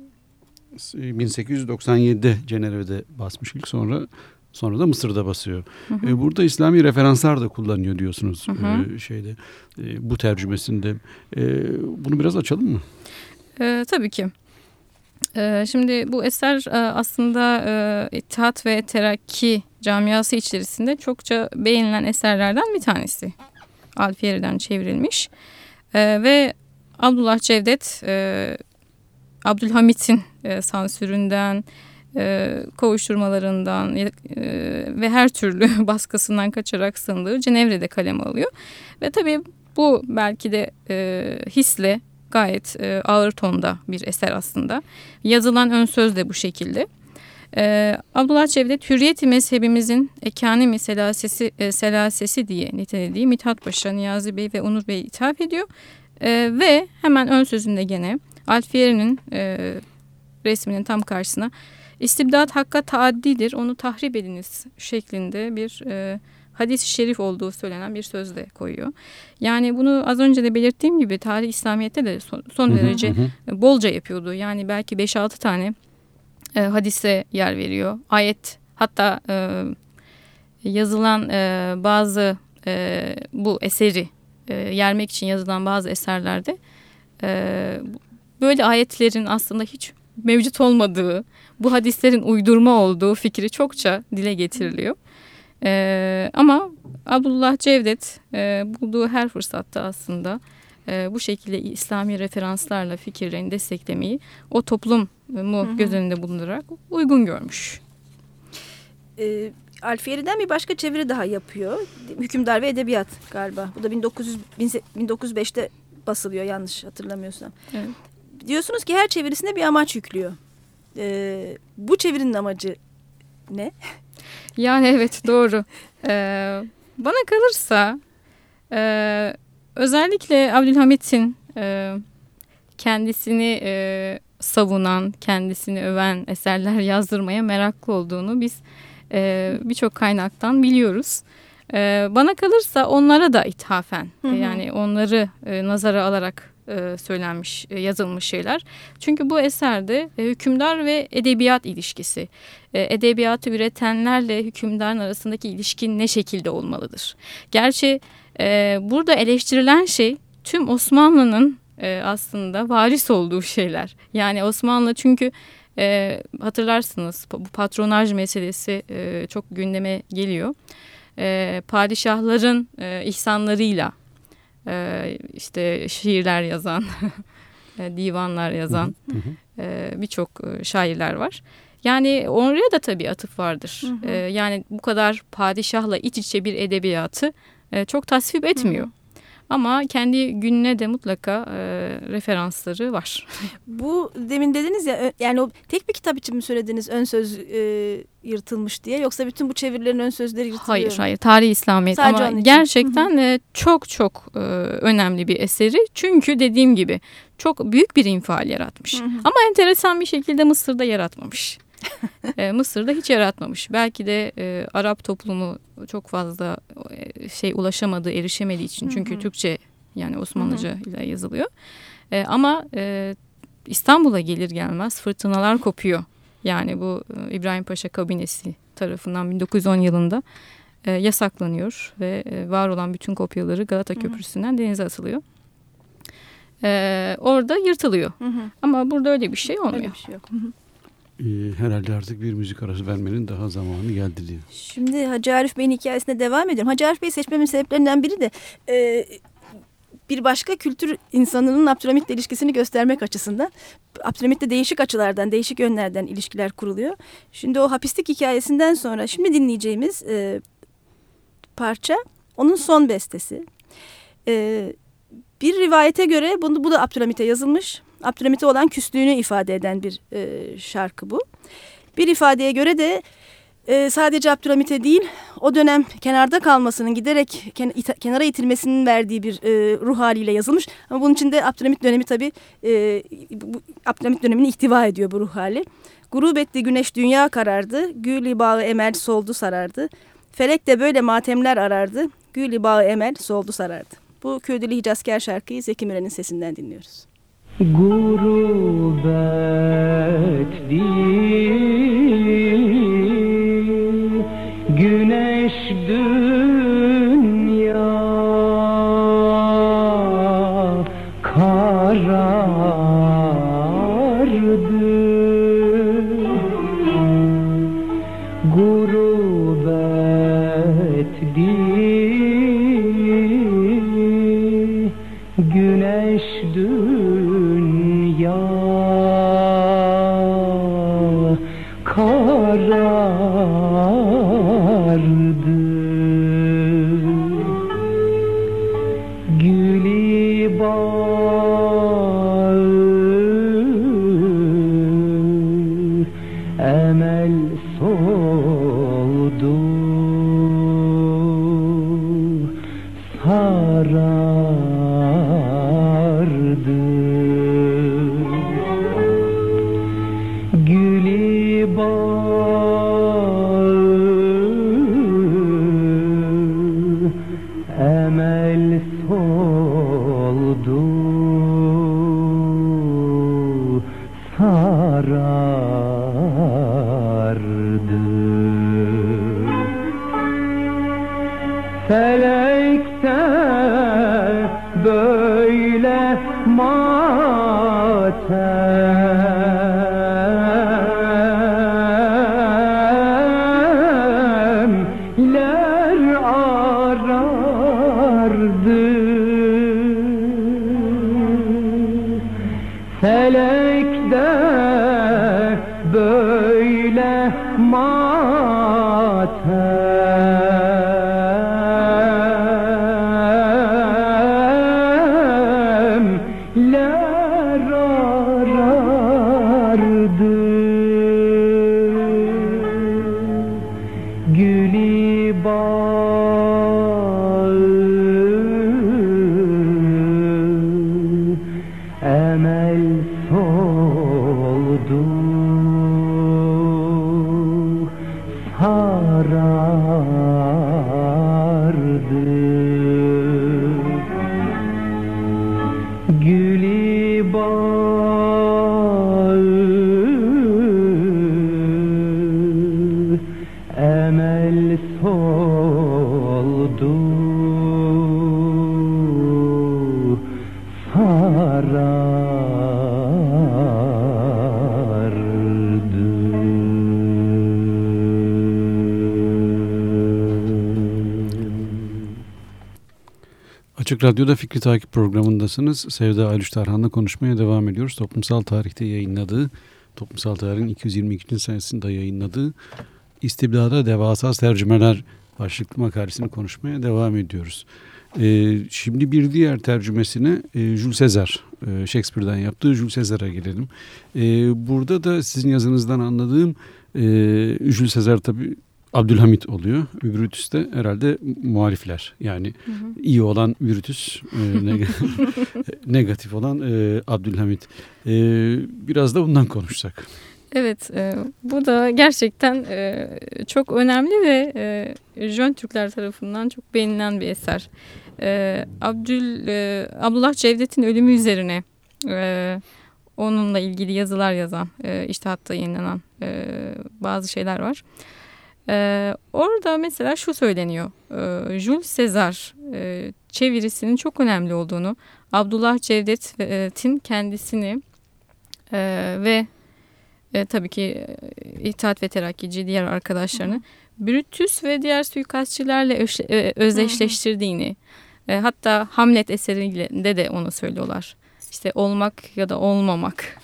bin sekiz yüz doksan yedide Cenevre'de basmış ilk, sonra sonra da Mısır'da basıyor. Hı hı. E, burada İslami referanslar da kullanıyor diyorsunuz hı hı. E, şeyde e, bu tercümesinde. E, bunu biraz açalım mı? E, tabii ki. E, şimdi bu eser e, aslında e, İttihat ve Terakki camiası içerisinde çokça beğenilen eserlerden bir tanesi. Alfieri'den çevrilmiş. E, ve Abdullah Cevdet, e, Abdülhamit'in e, sansüründen, e, kovuşturmalarından e, ve her türlü baskısından kaçarak sığındığı Cenevre'de kaleme alıyor. Ve tabii bu belki de e, hisle gayet e, ağır tonda bir eser aslında. Yazılan ön söz de bu şekilde. E, Abdullah Cevdet Hürriyet-i mezhebimizin ekânimi selasesi, e, selasesi diye nitelediği Mithat Paşa, Niyazi Bey ve Onur Bey'e ithaf ediyor. E, ve hemen ön sözünde gene Alfieri'nin e, resminin tam karşısına istibdat hakka taaddidir, onu tahrip ediniz şeklinde bir e, hadis-i şerif olduğu söylenen bir söz de koyuyor. Yani bunu az önce de belirttiğim gibi tarih İslamiyet'te de son, son derece hı hı. bolca yapıyordu. Yani belki beş altı tane e, hadise yer veriyor. Ayet, hatta e, yazılan e, bazı e, bu eseri e, yermek için yazılan bazı eserlerde e, böyle ayetlerin aslında hiç mevcut olmadığı, bu hadislerin uydurma olduğu fikri çokça dile getiriliyor. Ee, ama Abdullah Cevdet e, bulduğu her fırsatta aslında e, bu şekilde İslami referanslarla fikirlerini desteklemeyi o toplumu hı hı. göz önünde bulundurarak uygun görmüş. E, Alfieri'den bir başka çeviri daha yapıyor. Hükümdar ve Edebiyat galiba. Bu da bin dokuz yüz, bin dokuz yüz beşte basılıyor yanlış hatırlamıyorsam. Evet. Diyorsunuz ki her çevirisine bir amaç yüklüyor. E, bu çevirinin amacı ne? Yani evet doğru. Ee, bana kalırsa e, özellikle Abdülhamit'in e, kendisini e, savunan, kendisini öven eserler yazdırmaya meraklı olduğunu biz e, birçok kaynaktan biliyoruz. E, bana kalırsa onlara da ithafen, hı hı. yani onları e, nazara alarak e, söylenmiş, e, yazılmış şeyler. Çünkü bu eserde e, hükümdar ve edebiyat ilişkisi, e, edebiyatı üretenlerle hükümdarın arasındaki ilişki ne şekilde olmalıdır? Gerçi e, burada eleştirilen şey tüm Osmanlı'nın e, aslında varis olduğu şeyler. Yani Osmanlı çünkü e, hatırlarsınız bu patronaj meselesi e, çok gündeme geliyor. E, padişahların e, ihsanlarıyla e, işte şiirler yazan, e, divanlar yazan e, birçok e, şairler var. Yani oraya da tabii atıf vardır. Hı hı. E, yani bu kadar padişahla iç içe bir edebiyatı e, çok tasvip etmiyor. Hı hı. Ama kendi gününe de mutlaka e, referansları var. Bu demin dediniz ya, yani o tek bir kitap için mi söylediniz ön söz e, yırtılmış diye, yoksa bütün bu çevirilerin ön sözleri yırtılıyor? Hayır hayır, Tarih İslamiyet ama gerçekten e, çok çok e, önemli bir eseri. Çünkü dediğim gibi çok büyük bir infial yaratmış. Hı hı. Ama enteresan bir şekilde Mısır'da yaratmamış. e, Mısır'da hiç yaratmamış. Belki de e, Arap toplumu çok fazla e, şey ulaşamadığı, erişemediği için. Çünkü hı hı. Türkçe, yani Osmanlıca hı hı. ile yazılıyor. E, ama e, İstanbul'a gelir gelmez fırtınalar kopuyor. Yani bu e, İbrahim Paşa kabinesi tarafından bin dokuz yüz on yılında e, yasaklanıyor ve e, var olan bütün kopyaları Galata hı hı. Köprüsü'nden denize atılıyor. E, orada yırtılıyor. Hı hı. Ama burada öyle bir şey olmuyor. Öyle bir şey yok. Hı hı. Ee, herhalde artık bir müzik arası vermenin daha zamanı geldi diye. Şimdi Hacı Arif Bey'in hikayesine devam ediyorum. Hacı Arif Bey'i seçmemin sebeplerinden biri de e, bir başka kültür insanının Abdülhamit'le ilişkisini göstermek açısından. Abdülhamit'le değişik açılardan, değişik yönlerden ilişkiler kuruluyor. Şimdi o hapislik hikayesinden sonra şimdi dinleyeceğimiz e, parça onun son bestesi. E, bir rivayete göre bunu, bu da Abdülhamit'e yazılmış. Abdülhamit'e olan küslüğünü ifade eden bir e, şarkı bu. Bir ifadeye göre de e, sadece Abdülhamit'e değil, o dönem kenarda kalmasının, giderek ken, ita, kenara itilmesinin verdiği bir e, ruh haliyle yazılmış. Ama bunun için de Abdülhamit dönemi tabii, e, bu, Abdülhamit dönemini ihtiva ediyor bu ruh hali. Gurubetti güneş dünya karardı, gül bağı emel soldu sarardı. Felek de böyle matemler arardı, gül bağı emel soldu sarardı. Bu Kürdili Hicazkar şarkıyı Zeki Müren'in sesinden dinliyoruz. Gurbet değil, güneş dünya karardı. Gurbet değil, güneş dünya karardı. Gülü bağı emel soldu sarardı. Gülü bağı emel soldu sarardı. Felekte böyle matemler arardı. Felekte böyle matemler arardı. Gülü bağı emel soldu sarardı. Gülü bağı emel soldu sarardı. Açık Radyo'da Fikri Takip programındasınız. Sevda Alüş Tarhan'la konuşmaya devam ediyoruz. Toplumsal Tarih'te yayınladığı, Toplumsal Tarih'in iki yüz yirmi ikinci sayısında yayınladığı İstibdada Devasaz Tercümeler başlıklı makalesini konuşmaya devam ediyoruz. Ee, şimdi bir diğer tercümesine e, Jules Caesar, e, Shakespeare'den yaptığı Jules Caesar'a gelelim. E, burada da sizin yazınızdan anladığım e, Jules Caesar tabii Abdülhamit oluyor. Brutus de herhalde muhalifler. Yani hı hı. iyi olan Brutus, e, neg- negatif olan e, Abdülhamit. E, biraz da bundan konuşsak. Evet, e, bu da gerçekten e, çok önemli ve e, Jön Türkler tarafından çok beğenilen bir eser. E, Abdül e, Abdullah Cevdet'in ölümü üzerine e, onunla ilgili yazılar yazan, e, İçtihat'ta yayınlanan e, bazı şeyler var. E, orada mesela şu söyleniyor, e, Jules Caesar e, çevirisinin çok önemli olduğunu, Abdullah Cevdet'in kendisini e, ve e, tabii ki e, İttihat ve Terakkici diğer arkadaşlarını Hı-hı. Brutus ve diğer suikastçilerle ö- e, özdeşleştirdiğini, e, hatta Hamlet eserinde de onu söylüyorlar. İşte olmak ya da olmamak.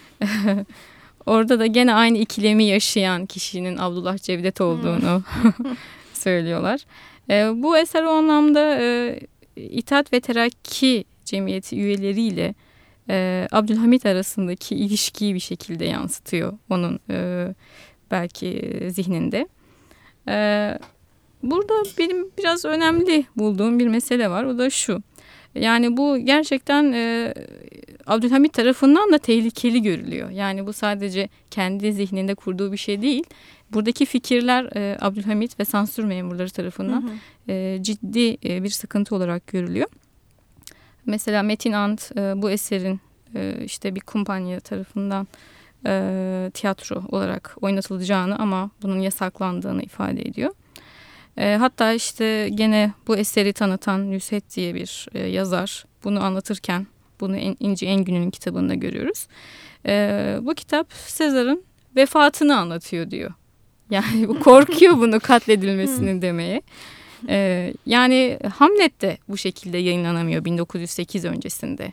Orada da gene aynı ikilemi yaşayan kişinin Abdullah Cevdet olduğunu söylüyorlar. E, bu eser o anlamda e, İttihat ve Terakki Cemiyeti üyeleriyle e, Abdülhamit arasındaki ilişkiyi bir şekilde yansıtıyor onun e, belki zihninde. E, burada benim biraz önemli bulduğum bir mesele var. O da şu. Yani bu gerçekten e, Abdülhamit tarafından da tehlikeli görülüyor. Yani bu sadece kendi zihninde kurduğu bir şey değil. Buradaki fikirler e, Abdülhamit ve sansür memurları tarafından hı hı. E, ciddi e, bir sıkıntı olarak görülüyor. Mesela Metin Ant e, bu eserin e, işte bir kumpanya tarafından e, tiyatro olarak oynatılacağını ama bunun yasaklandığını ifade ediyor. E, hatta işte gene bu eseri tanıtan Nusret diye bir e, yazar bunu anlatırken bunu en, İnci Engün'ün kitabında görüyoruz. E, bu kitap Sezar'ın vefatını anlatıyor diyor. Yani bu korkuyor bunu katledilmesini demeye. E, yani Hamlet de bu şekilde yayınlanamıyor bin dokuz yüz sekiz öncesinde.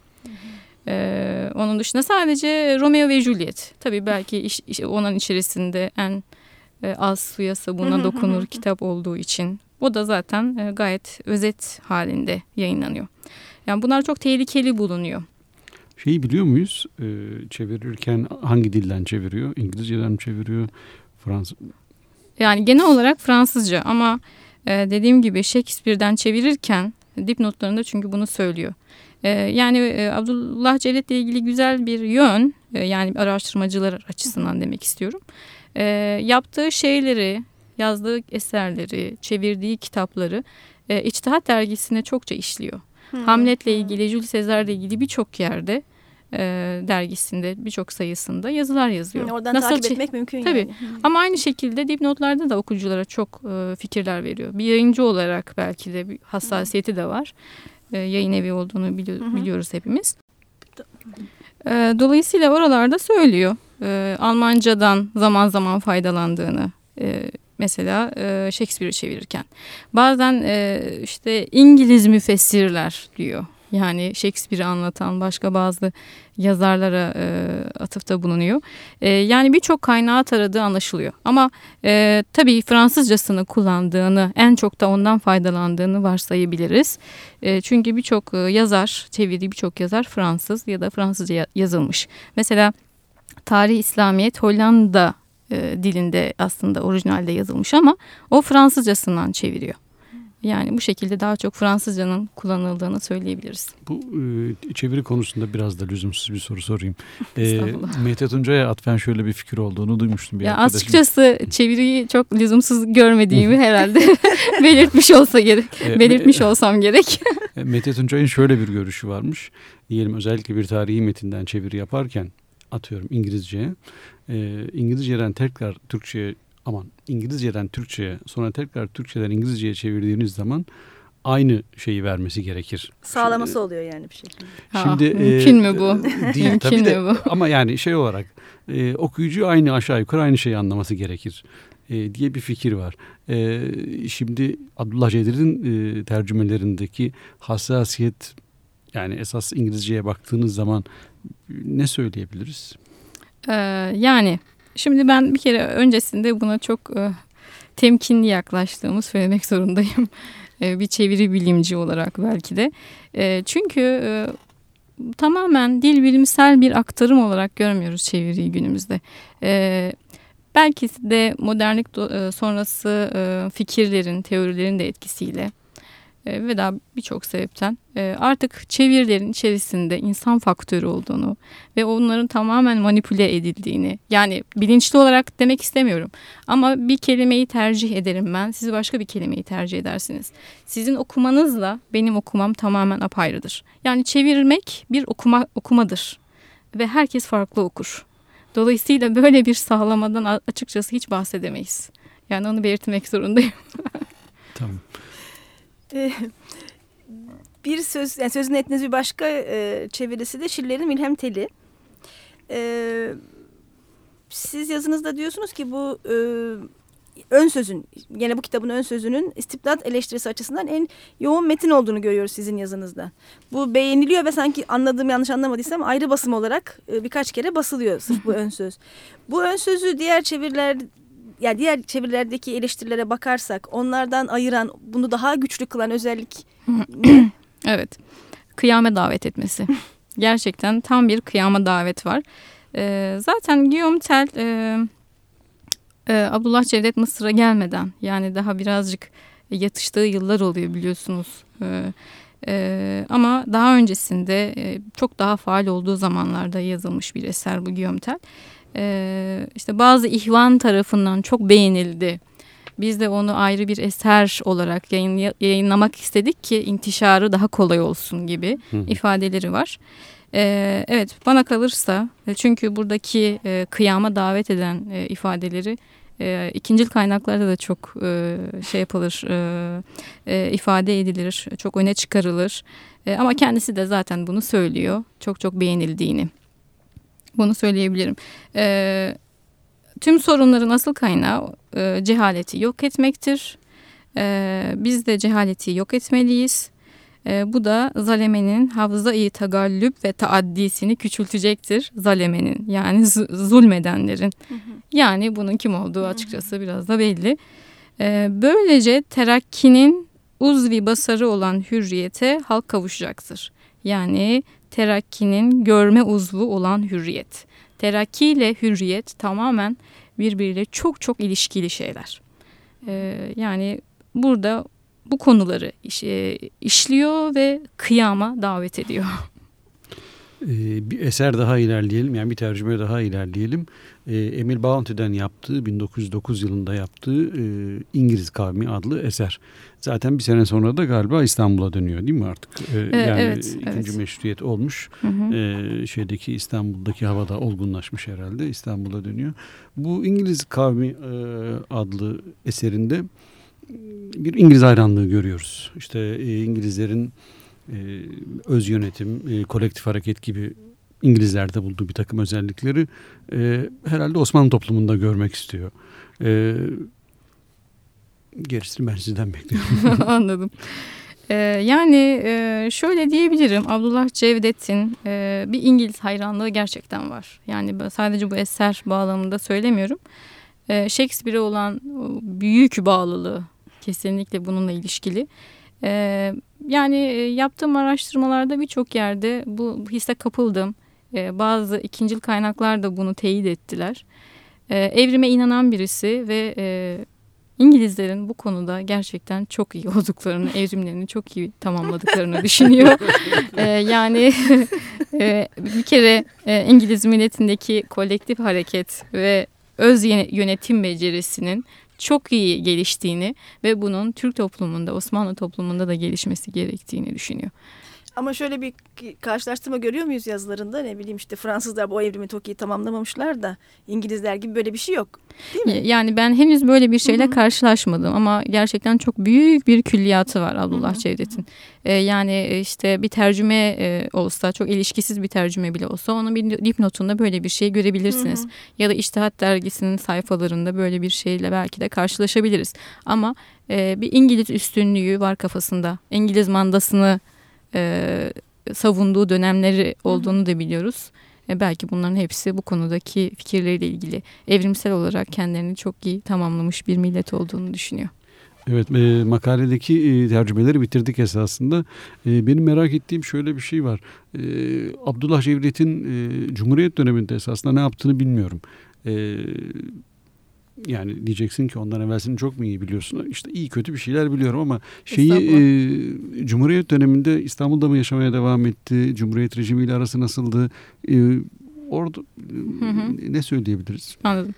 E, onun dışında sadece Romeo ve Juliet. Tabii belki iş, iş, onun içerisinde en e, az suya sabuna dokunur kitap olduğu için. O da zaten e, gayet özet halinde yayınlanıyor. Yani bunlar çok tehlikeli bulunuyor. Şeyi biliyor muyuz? Ee, çevirirken hangi dilden çeviriyor? İngilizceden mi çeviriyor? Fransız? Yani genel olarak Fransızca ama e, dediğim gibi Shakespeare'den çevirirken dipnotlarında çünkü bunu söylüyor. E, yani e, Abdullah Cevdet'le ilgili güzel bir yön, e, yani araştırmacılar açısından demek istiyorum. E, yaptığı şeyleri, yazdığı eserleri, çevirdiği kitapları e, İçtihat dergisine çokça işliyor. Hmm. Hamlet'le ilgili, Jules Caesar'la ilgili birçok yerde e, dergisinde, birçok sayısında yazılar yazıyor. Hmm, oradan Nasıl takip çe- etmek mümkün. Tabii. Yani. Hmm. Ama aynı şekilde dipnotlarda da okuyuculara çok e, fikirler veriyor. Bir yayıncı olarak belki de bir hassasiyeti de var. E, yayın evi olduğunu bili- hmm. biliyoruz hepimiz. E, dolayısıyla oralarda söylüyor. E, Almancadan zaman zaman faydalandığını. E, Mesela e, Shakespeare'i çevirirken. Bazen e, işte İngiliz müfessirler diyor. Yani Shakespeare'i anlatan başka bazı yazarlara e, atıfta bulunuyor. E, yani birçok kaynağı taradığı anlaşılıyor. Ama e, tabii Fransızcasını kullandığını, en çok da ondan faydalandığını varsayabiliriz. E, çünkü birçok e, yazar, çevirdiği birçok yazar Fransız ya da Fransızca yazılmış. Mesela Tarih İslamiyet Hollanda E, dilinde aslında orijinalde yazılmış ama o Fransızcasından çeviriyor. Yani bu şekilde daha çok Fransızcanın kullanıldığını söyleyebiliriz. Bu e, çeviri konusunda biraz da lüzumsuz bir soru sorayım. E, Mehmet Tuncay'a atfen şöyle bir fikir olduğunu duymuştum bir ya arkadaşım. Açıkçası çeviriyi çok lüzumsuz görmediğimi herhalde belirtmiş olsa gerek. E, belirtmiş olsam gerek. Mehmet Tuncay'ın şöyle bir görüşü varmış. Diyelim özellikle bir tarihi metinden çeviri yaparken atıyorum İngilizceye. E, İngilizceden tekrar Türkçe'ye aman İngilizceden Türkçe'ye sonra tekrar Türkçeden İngilizce'ye çevirdiğiniz zaman aynı şeyi vermesi gerekir. Sağlaması şimdi, oluyor yani bir şekilde. Şimdi ha, mümkün e, mü bu? Değil mümkün tabii de bu? Ama yani şey olarak e, okuyucu aynı aşağı yukarı aynı şeyi anlaması gerekir e, diye bir fikir var. E, şimdi Abdullah Cevdet'in e, tercümelerindeki hassasiyet yani esas İngilizceye baktığınız zaman ne söyleyebiliriz? Ee, yani şimdi ben bir kere öncesinde buna çok e, temkinli yaklaştığımı söylemek zorundayım. E, bir çeviri bilimci olarak belki de. E, çünkü e, tamamen dil bilimsel bir aktarım olarak görmüyoruz çeviriyi günümüzde. E, belki de modernlik do- e, sonrası e, fikirlerin, teorilerin de etkisiyle e, ve daha birçok sebepten e, artık çevirilerin içerisinde insan faktörü olduğunu ve onların tamamen manipüle edildiğini, yani bilinçli olarak demek istemiyorum ama bir kelimeyi tercih ederim ben, siz başka bir kelimeyi tercih edersiniz. Sizin okumanızla benim okumam tamamen apayrıdır. Yani çevirmek bir okuma okumadır ve herkes farklı okur. Dolayısıyla böyle bir sağlamadan açıkçası hiç bahsedemeyiz. Yani onu belirtmek zorundayım. Tamam. Bir söz, yani sözün etiniz bir başka e, çevirisi de Schiller'in Wilhelm Tell'i. E, siz yazınızda diyorsunuz ki bu e, ön sözün, yine bu kitabın ön sözünün istibdat eleştirisi açısından en yoğun metin olduğunu görüyoruz sizin yazınızda. Bu beğeniliyor ve sanki anladığım, yanlış anlamadıysam ayrı basım olarak e, birkaç kere basılıyor sırf bu ön söz. Bu ön sözü diğer çeviriler, yani diğer çevirilerdeki eleştirilere bakarsak onlardan ayıran, bunu daha güçlü kılan özellik ne? Evet, kıyama davet etmesi. Gerçekten tam bir kıyama davet var. Ee, zaten Guillaume Tell e, e, Abdullah Cevdet Mısır'a gelmeden, yani daha birazcık yatıştığı yıllar oluyor biliyorsunuz. Ee, e, ama daha öncesinde e, çok daha faal olduğu zamanlarda yazılmış bir eser bu Guillaume Tell. Ee, işte bazı ihvan tarafından çok beğenildi. Biz de onu ayrı bir eser olarak yayın, yayınlamak istedik ki intişarı daha kolay olsun gibi Hı. ifadeleri var. Ee, evet, bana kalırsa, çünkü buradaki e, kıyama davet eden e, ifadeleri e, ikincil kaynaklarda da çok e, şey yapılır, e, e, ifade edilir, çok öne çıkarılır. E, ama kendisi de zaten bunu söylüyor, çok çok beğenildiğini. Bunu söyleyebilirim. E, tüm sorunların asıl kaynağı e, cehaleti yok etmektir. E, biz de cehaleti yok etmeliyiz. E, bu da zalemenin hafıza-i tagallüp ve taaddisini küçültecektir. Zalemenin, yani z- zulmedenlerin. Hı hı. Yani bunun kim olduğu açıkçası hı hı. biraz da belli. E, böylece terakkinin uzvi basarı olan hürriyete halk kavuşacaktır. Yani terakkinin görme uzvu olan hürriyet. Terakki ile hürriyet tamamen birbiriyle çok çok ilişkili şeyler. Ee, yani burada bu konuları iş, e, işliyor ve kıyama davet ediyor. Ee, bir eser daha ilerleyelim, yani bir tercüme daha ilerleyelim. Ee, Emil Bounty'den yaptığı, bin dokuz yüz dokuz yılında yaptığı e, İngiliz Kavmi adlı eser. Zaten bir sene sonra da galiba İstanbul'a dönüyor değil mi artık? Ee, ee, yani evet, ikinci evet. meşruiyet olmuş. Hı hı. Ee, şeydeki İstanbul'daki havada olgunlaşmış herhalde, İstanbul'a dönüyor. Bu İngiliz Kavmi e, adlı eserinde bir İngiliz hayranlığı görüyoruz. İşte e, İngilizlerin e, öz yönetim, e, kolektif hareket gibi İngilizlerde bulduğu bir takım özellikleri e, herhalde Osmanlı toplumunda görmek istiyor. E, gerisini ben sizden bekliyorum. Anladım. Ee, yani e, şöyle diyebilirim, Abdullah Cevdet'in e, bir İngiliz hayranlığı gerçekten var. Yani sadece bu eser bağlamında söylemiyorum. E, Shakespeare'e olan büyük bağlılığı kesinlikle bununla ilişkili. E, yani yaptığım araştırmalarda birçok yerde bu, bu hisse kapıldım. E, bazı ikincil kaynaklar da bunu teyit ettiler. E, evrime inanan birisi ve e, İngilizlerin bu konuda gerçekten çok iyi olduklarını, evrimlerini çok iyi tamamladıklarını düşünüyor. ee, yani e, bir kere e, İngiliz milletindeki kolektif hareket ve öz yönetim becerisinin çok iyi geliştiğini ve bunun Türk toplumunda, Osmanlı toplumunda da gelişmesi gerektiğini düşünüyor. Ama şöyle bir karşılaştırma görüyor muyuz yazılarında? Ne bileyim işte Fransızlar bu evrimi çok iyi tamamlamamışlar da İngilizler gibi böyle bir şey yok. Değil mi? Yani ben henüz böyle bir şeyle Hı-hı. karşılaşmadım ama gerçekten çok büyük bir külliyatı var Abdullah Hı-hı. Cevdet'in. Ee, yani işte bir tercüme e, olsa, çok ilişkisiz bir tercüme bile olsa onun bir dipnotunda böyle bir şey görebilirsiniz. Hı-hı. Ya da İçtihat Dergisi'nin sayfalarında böyle bir şeyle belki de karşılaşabiliriz. Ama e, bir İngiliz üstünlüğü var kafasında. İngiliz mandasını E, savunduğu dönemleri olduğunu da biliyoruz. E, belki bunların hepsi bu konudaki fikirleriyle ilgili. Evrimsel olarak kendilerini çok iyi tamamlamış bir millet olduğunu düşünüyor. Evet, e, makaledeki e, tercümeleri bitirdik esasında. E, benim merak ettiğim şöyle bir şey var. E, Abdullah Cevdet'in e, Cumhuriyet döneminde esasında ne yaptığını bilmiyorum. E, Yani diyeceksin ki ondan evvelsini çok mu iyi biliyorsun? İşte iyi kötü bir şeyler biliyorum ama şeyi e, Cumhuriyet döneminde İstanbul'da mı yaşamaya devam etti? Cumhuriyet rejimiyle arası nasıldı? E, orada hı hı. ne söyleyebiliriz? Anladım.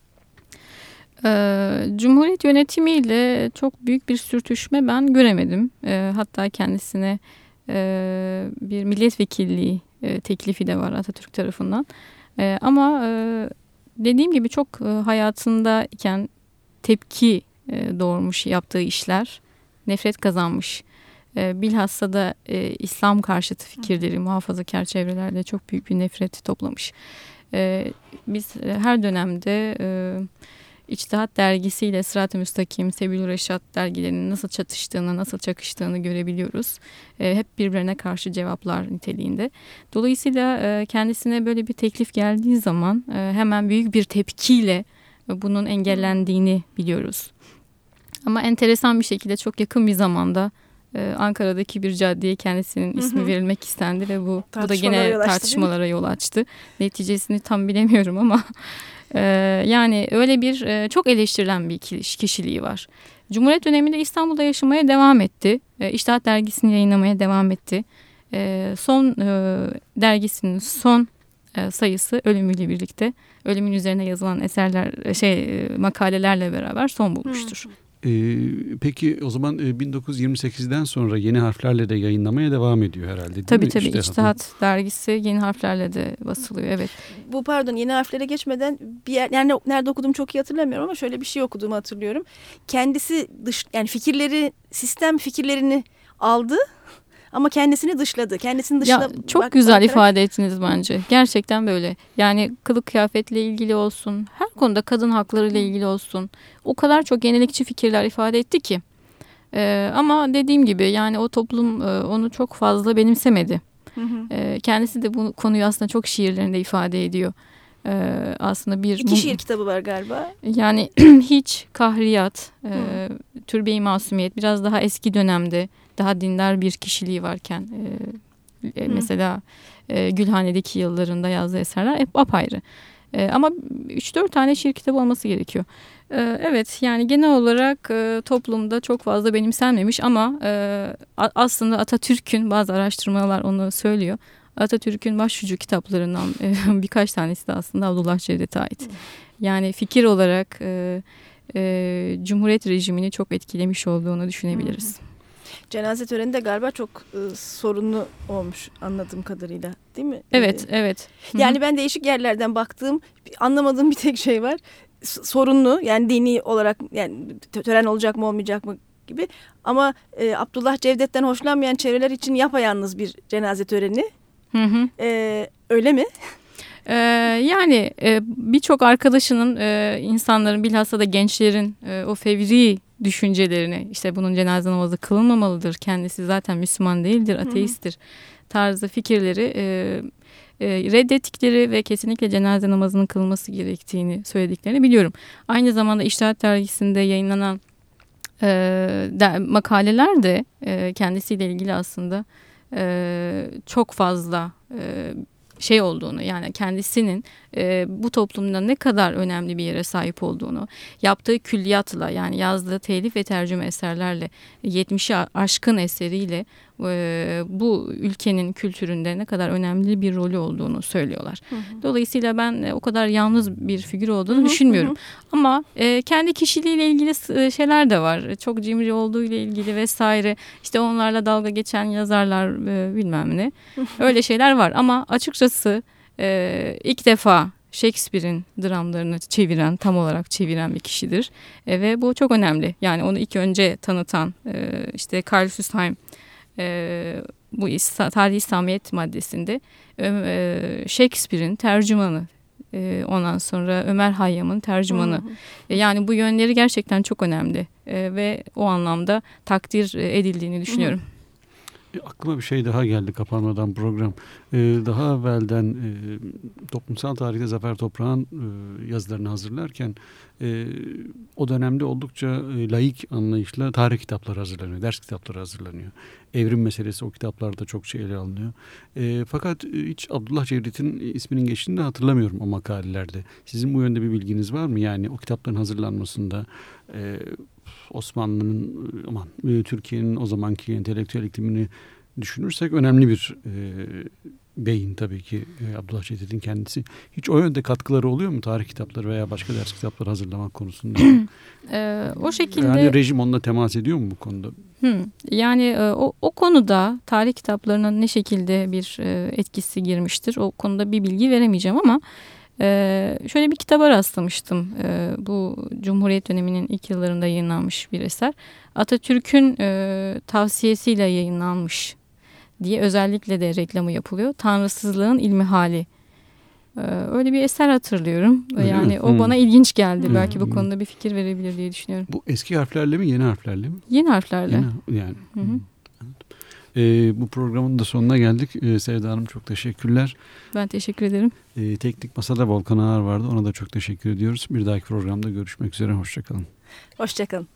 Ee, Cumhuriyet yönetimiyle çok büyük bir sürtüşme ben göremedim. Ee, hatta kendisine e, bir milletvekilliği e, teklifi de var Atatürk tarafından. E, ama e, dediğim gibi çok hayatındayken tepki doğurmuş yaptığı işler, nefret kazanmış. Bilhassa da İslam karşıtı fikirleri muhafazakar çevrelerde çok büyük bir nefret toplamış. E, biz her dönemde e, İçtihat Dergisi ile Sırat-ı Müstakim, Sebil-i Reşat dergilerinin nasıl çatıştığını, nasıl çakıştığını görebiliyoruz. E, hep birbirine karşı cevaplar niteliğinde. Dolayısıyla e, kendisine böyle bir teklif geldiği zaman e, hemen büyük bir tepkiyle bunun engellendiğini biliyoruz. Ama enteresan bir şekilde çok yakın bir zamanda e, Ankara'daki bir caddeye kendisinin ismi hı hı. verilmek istendi ve bu, bu da gene yol açtı, tartışmalara yol açtı. Neticesini tam bilemiyorum ama e, yani öyle bir e, çok eleştirilen bir kişiliği var. Cumhuriyet döneminde İstanbul'da yaşamaya devam etti. E, İçtihat Dergisi'ni yayınlamaya devam etti. E, son e, dergisinin son e, sayısı ölümüyle birlikte, ölümün üzerine yazılan eserler, şey makalelerle beraber son bulmuştur. Hı. Ee, peki o zaman bin dokuz yüz yirmi sekizden sonra yeni harflerle de yayınlamaya devam ediyor herhalde değil tabii, mi? Tabii tabii İçtihat Dergisi yeni harflerle de basılıyor, evet. Bu pardon yeni harflere geçmeden bir yer, yani nerede okuduğumu çok iyi hatırlamıyorum ama şöyle bir şey okuduğumu hatırlıyorum. Kendisi dış, yani fikirleri, sistem fikirlerini aldı. Ama kendisini dışladı. Kendisini dışla. Ya, çok bak, güzel bakarak... ifade ettiniz bence. Gerçekten böyle. Yani kılık kıyafetle ilgili olsun, her konuda kadın haklarıyla ilgili olsun. O kadar çok yenilikçi fikirler ifade etti ki. Ee, ama dediğim gibi yani o toplum e, onu çok fazla benimsemedi. Hı hı. Ee, kendisi de bu konuyu aslında çok şiirlerinde ifade ediyor. Ee, aslında bir İki şiir kitabı var galiba. Yani Hiç, Kahriyat, e, Türbe-i Masumiyet, biraz daha eski dönemde daha dindar bir kişiliği varken e, e, mesela e, Gülhane'deki yıllarında yazdığı eserler hep apayrı. E, ama üç dört tane şiir kitabı olması gerekiyor. E, evet yani genel olarak e, toplumda çok fazla benimsenmemiş ama e, aslında Atatürk'ün, bazı araştırmalar onu söylüyor, Atatürk'ün başucu kitaplarından e, birkaç tanesi de aslında Abdullah Cevdet'e ait. Yani fikir olarak e, e, Cumhuriyet rejimini çok etkilemiş olduğunu düşünebiliriz. Cenaze töreni de galiba çok e, sorunlu olmuş anladığım kadarıyla, değil mi? Evet, ee, evet. Yani ben değişik yerlerden baktığım, anlamadığım bir tek şey var. S- sorunlu, yani dini olarak, yani tören olacak mı olmayacak mı gibi. Ama e, Abdullah Cevdet'ten hoşlanmayan çevreler için yapayalnız bir cenaze töreni. Hı hı. E, öyle mi? Ee, yani e, birçok arkadaşının, e, insanların, bilhassa da gençlerin e, o fevri düşüncelerini, işte bunun cenaze namazı kılınmamalıdır, kendisi zaten Müslüman değildir, ateisttir tarzı fikirleri e, e, reddettikleri ve kesinlikle cenaze namazının kılınması gerektiğini söylediklerini biliyorum. Aynı zamanda İçtihat Dergisi'nde yayınlanan e, de, makaleler de e, kendisiyle ilgili aslında e, çok fazla e, şey olduğunu, yani kendisinin e, bu toplumda ne kadar önemli bir yere sahip olduğunu, yaptığı külliyatla, yani yazdığı telif ve tercüme eserlerle, yetmişi aşkın eseriyle e, bu ülkenin kültüründe ne kadar önemli bir rolü olduğunu söylüyorlar. Hı hı. Dolayısıyla ben e, o kadar yalnız bir figür olduğunu hı hı, düşünmüyorum. Hı. Ama e, kendi kişiliğiyle ilgili şeyler de var. Çok cimri olduğu ile ilgili vesaire. İşte onlarla dalga geçen yazarlar e, bilmem ne. Öyle şeyler var ama açıkçası e, ilk defa Shakespeare'in dramlarını çeviren, tam olarak çeviren bir kişidir. E, ve bu çok önemli. Yani onu ilk önce tanıtan e, işte Carl Süstheim e, bu Tarih-i İslamiyet maddesinde e, Shakespeare'in tercümanı. E, ondan sonra Ömer Hayyam'ın tercümanı. E, yani bu yönleri gerçekten çok önemli. E, ve o anlamda takdir edildiğini düşünüyorum. Hı-hı. Aklıma bir şey daha geldi kapanmadan program. Ee, daha evvelden e, toplumsal tarihte Zafer Toprak'ın e, yazılarını hazırlarken e, o dönemde oldukça e, laik anlayışla tarih kitapları hazırlanıyor, ders kitapları hazırlanıyor. Evrim meselesi o kitaplarda çokça ele alınıyor. E, fakat hiç Abdullah Cevdet'in isminin geçtiğini de hatırlamıyorum o makalelerde. Sizin bu yönde bir bilginiz var mı? Yani o kitapların hazırlanmasında e, Osmanlı'nın, aman Türkiye'nin o zamanki entelektüel iklimini düşünürsek önemli bir e, beyin tabii ki e, Abdullah Cevdet'in kendisi. Hiç o yönde katkıları oluyor mu tarih kitapları veya başka ders kitapları hazırlamak konusunda? ee, o şekilde. Yani rejim onunla temas ediyor mu bu konuda? Hı, yani e, o, o konuda tarih kitaplarının ne şekilde bir e, etkisi girmiştir, o konuda bir bilgi veremeyeceğim ama Ee, şöyle bir kitaba rastlamıştım. Ee, bu Cumhuriyet döneminin ilk yıllarında yayınlanmış bir eser. Atatürk'ün e, tavsiyesiyle yayınlanmış diye özellikle de reklamı yapılıyor. Tanrısızlığın ilmihali Ee, öyle bir eser hatırlıyorum. Öyle yani mi? o Hmm. bana ilginç geldi. Hmm. Belki bu konuda bir fikir verebilir diye düşünüyorum. Bu eski harflerle mi, yeni harflerle mi? Yeni harflerle. Yeni, yani. Hı hı. Ee, bu programın da sonuna geldik. Ee, Sevda Hanım çok teşekkürler. Ben teşekkür ederim. Ee, Teknik Masa'da Volkan Ağar vardı. Ona da çok teşekkür ediyoruz. Bir dahaki programda görüşmek üzere. Hoşçakalın. Hoşçakalın.